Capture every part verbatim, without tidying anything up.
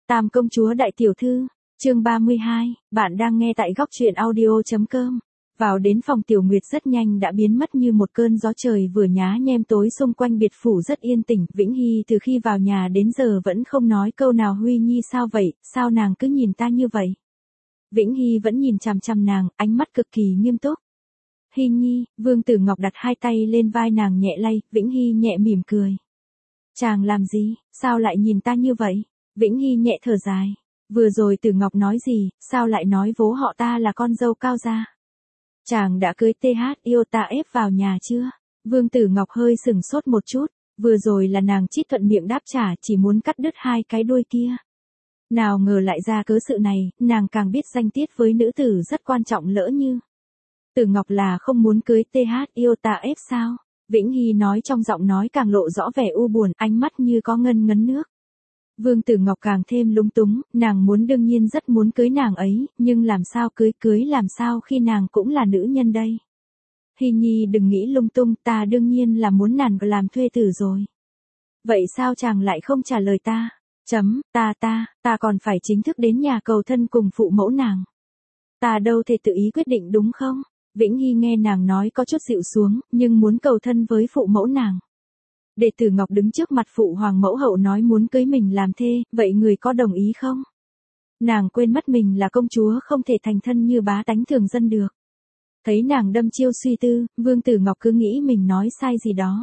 Tam công chúa đại tiểu thư, chương ba mươi hai, bạn đang nghe tại góc truyện audio.com. Vào đến phòng Tiểu Nguyệt rất nhanh đã biến mất như một cơn gió, trời vừa nhá nhem tối, xung quanh biệt phủ rất yên tĩnh. Vĩnh Hy từ khi vào nhà đến giờ vẫn không nói câu nào. Huy Nhi sao vậy, sao nàng cứ nhìn ta như vậy? Vĩnh Hy vẫn nhìn chằm chằm nàng, ánh mắt cực kỳ nghiêm túc. Hy Nhi, Vương Tử Ngọc đặt hai tay lên vai nàng nhẹ lay. Vĩnh Hy nhẹ mỉm cười. Chàng làm gì, sao lại nhìn ta như vậy? Vĩnh Hy nhẹ thở dài. Vừa rồi Tử Ngọc nói gì, sao lại nói vố họ ta là con dâu Cao gia? Chàng đã cưới tê hát yêu ta ép vào nhà chưa? Vương Tử Ngọc hơi sừng sốt một chút, vừa rồi là nàng chít thuận miệng đáp trả, chỉ muốn cắt đứt hai cái đuôi kia. Nào ngờ lại ra cớ sự này, nàng càng biết danh tiết với nữ tử rất quan trọng, lỡ như Tử Ngọc là không muốn cưới tê hát yêu ta ép sao? Vĩnh Hy nói trong giọng nói càng lộ rõ vẻ u buồn, ánh mắt như có ngân ngấn nước. Vương Tử Ngọc càng thêm lúng túng, nàng muốn đương nhiên rất muốn cưới nàng ấy, nhưng làm sao cưới cưới làm sao khi nàng cũng là nữ nhân đây. Hy Nhi đừng nghĩ lung tung, ta đương nhiên là muốn nàng làm thuê tử rồi. Vậy sao chàng lại không trả lời ta? Chấm, ta ta, ta còn phải chính thức đến nhà cầu thân cùng phụ mẫu nàng. Ta đâu thể tự ý quyết định đúng không? Vĩnh Hy nghe nàng nói có chút dịu xuống, nhưng muốn cầu thân với phụ mẫu nàng. Đệ tử Ngọc đứng trước mặt phụ hoàng mẫu hậu nói muốn cưới mình làm thê, vậy người có đồng ý không? Nàng quên mất mình là công chúa, không thể thành thân như bá tánh thường dân được. Thấy nàng đâm chiêu suy tư, Vương Tử Ngọc cứ nghĩ mình nói sai gì đó.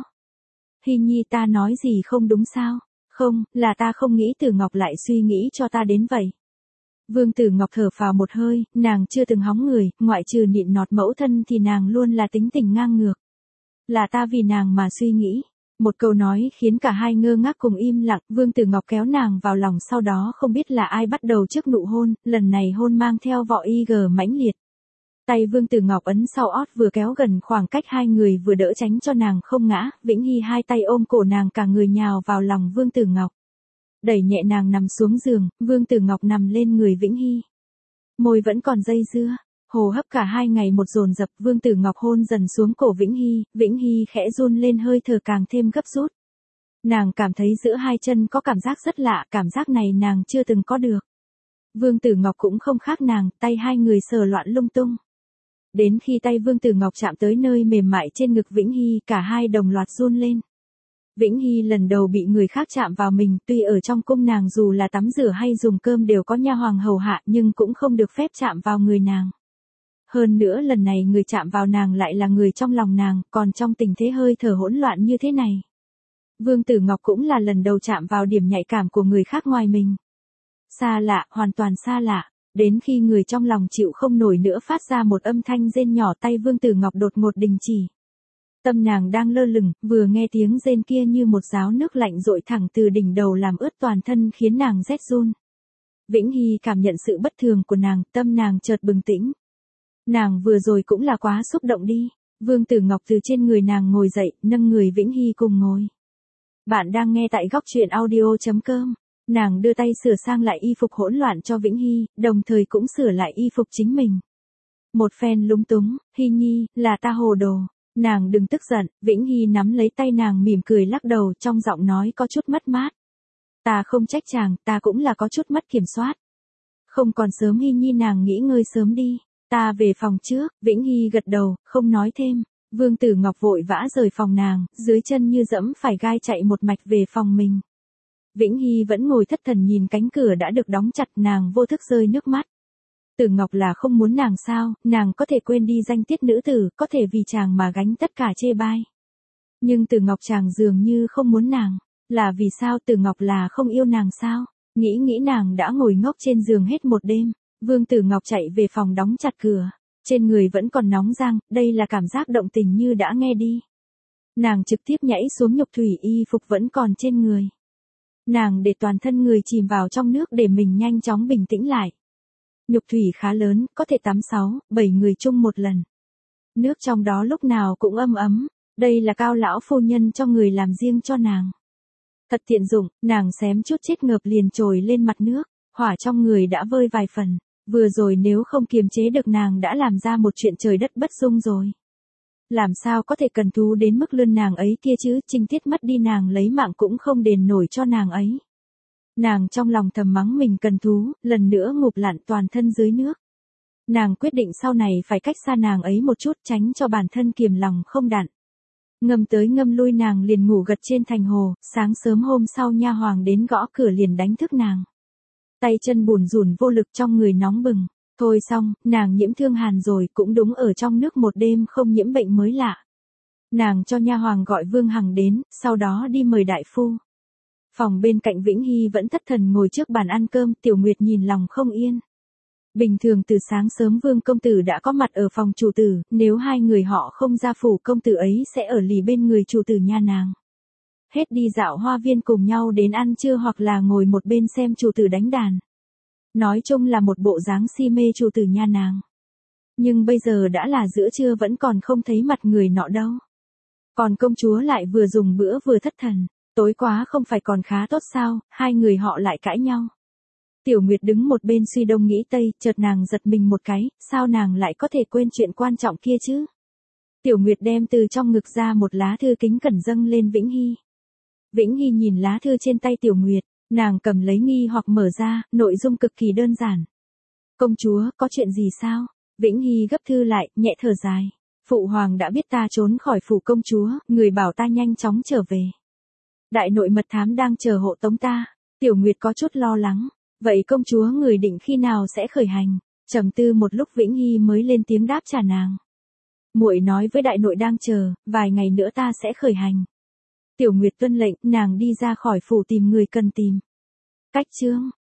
Hy Nhi, ta nói gì không đúng sao? Không, là ta không nghĩ Tử Ngọc lại suy nghĩ cho ta đến vậy. Vương Tử Ngọc thở phào một hơi, nàng chưa từng hóng người, ngoại trừ nịnh nọt mẫu thân thì nàng luôn là tính tình ngang ngược. Là ta vì nàng mà suy nghĩ. Một câu nói khiến cả hai ngơ ngác cùng im lặng. Vương Tử Ngọc kéo nàng vào lòng, sau đó không biết là ai bắt đầu trước nụ hôn, lần này hôn mang theo vỏ y gờ mãnh liệt. Tay Vương Tử Ngọc ấn sau ót, vừa kéo gần khoảng cách hai người vừa đỡ tránh cho nàng không ngã. Vĩnh Hy hai tay ôm cổ nàng, cả người nhào vào lòng Vương Tử Ngọc. Đẩy nhẹ nàng nằm xuống giường, Vương Tử Ngọc nằm lên người Vĩnh Hy. Môi vẫn còn dây dưa, hồ hấp cả hai ngày một dồn dập. Vương Tử Ngọc hôn dần xuống cổ Vĩnh Hy, Vĩnh Hy khẽ run lên, hơi thở càng thêm gấp rút. Nàng cảm thấy giữa hai chân có cảm giác rất lạ, cảm giác này nàng chưa từng có được. Vương Tử Ngọc cũng không khác nàng, tay hai người sờ loạn lung tung. Đến khi tay Vương Tử Ngọc chạm tới nơi mềm mại trên ngực Vĩnh Hy, cả hai đồng loạt run lên. Vĩnh Hy lần đầu bị người khác chạm vào mình, tuy ở trong cung nàng dù là tắm rửa hay dùng cơm đều có nha hoàng hầu hạ, nhưng cũng không được phép chạm vào người nàng. Hơn nữa lần này người chạm vào nàng lại là người trong lòng nàng, còn trong tình thế hơi thở hỗn loạn như thế này. Vương Tử Ngọc cũng là lần đầu chạm vào điểm nhạy cảm của người khác ngoài mình. Xa lạ, hoàn toàn xa lạ. Đến khi người trong lòng chịu không nổi nữa phát ra một âm thanh rên nhỏ, tay Vương Tử Ngọc đột ngột đình chỉ. Tâm nàng đang lơ lửng, vừa nghe tiếng rên kia như một gáo nước lạnh dội thẳng từ đỉnh đầu làm ướt toàn thân, khiến nàng rét run. Vĩnh Hy cảm nhận sự bất thường của nàng, tâm nàng chợt bừng tỉnh. Nàng vừa rồi cũng là quá xúc động đi. Vương Tử Ngọc từ trên người nàng ngồi dậy, nâng người Vĩnh Hy cùng ngồi. Bạn đang nghe tại góc truyện audio.com. Nàng đưa tay sửa sang lại y phục hỗn loạn cho Vĩnh Hy, đồng thời cũng sửa lại y phục chính mình. Một phen lúng túng, Hy Nhi, là ta hồ đồ. Nàng đừng tức giận. Vĩnh Hy nắm lấy tay nàng mỉm cười lắc đầu, trong giọng nói có chút mất mát. Ta không trách chàng, ta cũng là có chút mất kiểm soát. Không còn sớm Hy Nhi, nàng nghỉ ngơi sớm đi. Ta về phòng trước. Vĩnh Hy gật đầu, không nói thêm. Vương Tử Ngọc vội vã rời phòng nàng, dưới chân như dẫm phải gai chạy một mạch về phòng mình. Vĩnh Hy vẫn ngồi thất thần nhìn cánh cửa đã được đóng chặt, nàng vô thức rơi nước mắt. Tử Ngọc là không muốn nàng sao, nàng có thể quên đi danh tiết nữ tử, có thể vì chàng mà gánh tất cả chê bai. Nhưng Tử Ngọc chàng dường như không muốn nàng, là vì sao? Tử Ngọc là không yêu nàng sao? Nghĩ nghĩ nàng đã ngồi ngốc trên giường hết một đêm. Vương Tử Ngọc chạy về phòng đóng chặt cửa, trên người vẫn còn nóng rang, đây là cảm giác động tình như đã nghe đi. Nàng trực tiếp nhảy xuống nhục thủy, y phục vẫn còn trên người. Nàng để toàn thân người chìm vào trong nước để mình nhanh chóng bình tĩnh lại. Nhục thủy khá lớn, có thể tắm sáu, bảy người chung một lần. Nước trong đó lúc nào cũng ấm ấm, đây là Cao lão phu nhân cho người làm riêng cho nàng. Thật tiện dụng, nàng xém chút chết ngợp liền trồi lên mặt nước, hỏa trong người đã vơi vài phần. Vừa rồi nếu không kiềm chế được nàng đã làm ra một chuyện trời đất bất dung rồi. Làm sao có thể cần thú đến mức lươn nàng ấy kia chứ, trinh tiết mất đi nàng lấy mạng cũng không đền nổi cho nàng ấy. Nàng trong lòng thầm mắng mình cần thú, lần nữa ngụp lặn toàn thân dưới nước. Nàng quyết định sau này phải cách xa nàng ấy một chút tránh cho bản thân kiềm lòng không đặn. Ngâm tới ngâm lui nàng liền ngủ gật trên thành hồ, sáng sớm hôm sau nha hoàng đến gõ cửa liền đánh thức nàng. Tay chân bủn rủn vô lực trong người nóng bừng. Thôi xong, nàng nhiễm thương hàn rồi, cũng đúng ở trong nước một đêm không nhiễm bệnh mới lạ. Nàng cho nha hoàng gọi Vương Hằng đến, sau đó đi mời đại phu. Phòng bên cạnh Vĩnh Hy vẫn thất thần ngồi trước bàn ăn cơm, Tiểu Nguyệt nhìn lòng không yên. Bình thường từ sáng sớm Vương công tử đã có mặt ở phòng chủ tử, nếu hai người họ không ra phủ công tử ấy sẽ ở lì bên người chủ tử nha nàng. Hết đi dạo hoa viên cùng nhau đến ăn trưa hoặc là ngồi một bên xem chủ tử đánh đàn. Nói chung là một bộ dáng si mê chủ tử nha nàng. Nhưng bây giờ đã là giữa trưa vẫn còn không thấy mặt người nọ đâu. Còn công chúa lại vừa dùng bữa vừa thất thần, tối quá không phải còn khá tốt sao, hai người họ lại cãi nhau. Tiểu Nguyệt đứng một bên suy đông nghĩ tây, chợt nàng giật mình một cái, sao nàng lại có thể quên chuyện quan trọng kia chứ? Tiểu Nguyệt đem từ trong ngực ra một lá thư kính cẩn dâng lên Vĩnh Hy. Vĩnh Hy nhìn lá thư trên tay Tiểu Nguyệt, nàng cầm lấy nghi hoặc mở ra, nội dung cực kỳ đơn giản. Công chúa, có chuyện gì sao? Vĩnh Hy gấp thư lại, nhẹ thở dài. Phụ hoàng đã biết ta trốn khỏi phủ công chúa, người bảo ta nhanh chóng trở về. Đại nội mật thám đang chờ hộ tống ta. Tiểu Nguyệt có chút lo lắng. Vậy công chúa người định khi nào sẽ khởi hành? Trầm tư một lúc Vĩnh Hy mới lên tiếng đáp trả nàng. Muội nói với đại nội đang chờ, vài ngày nữa ta sẽ khởi hành. Tiểu Nguyệt tuân lệnh, nàng đi ra khỏi phủ tìm người cần tìm. Cách chương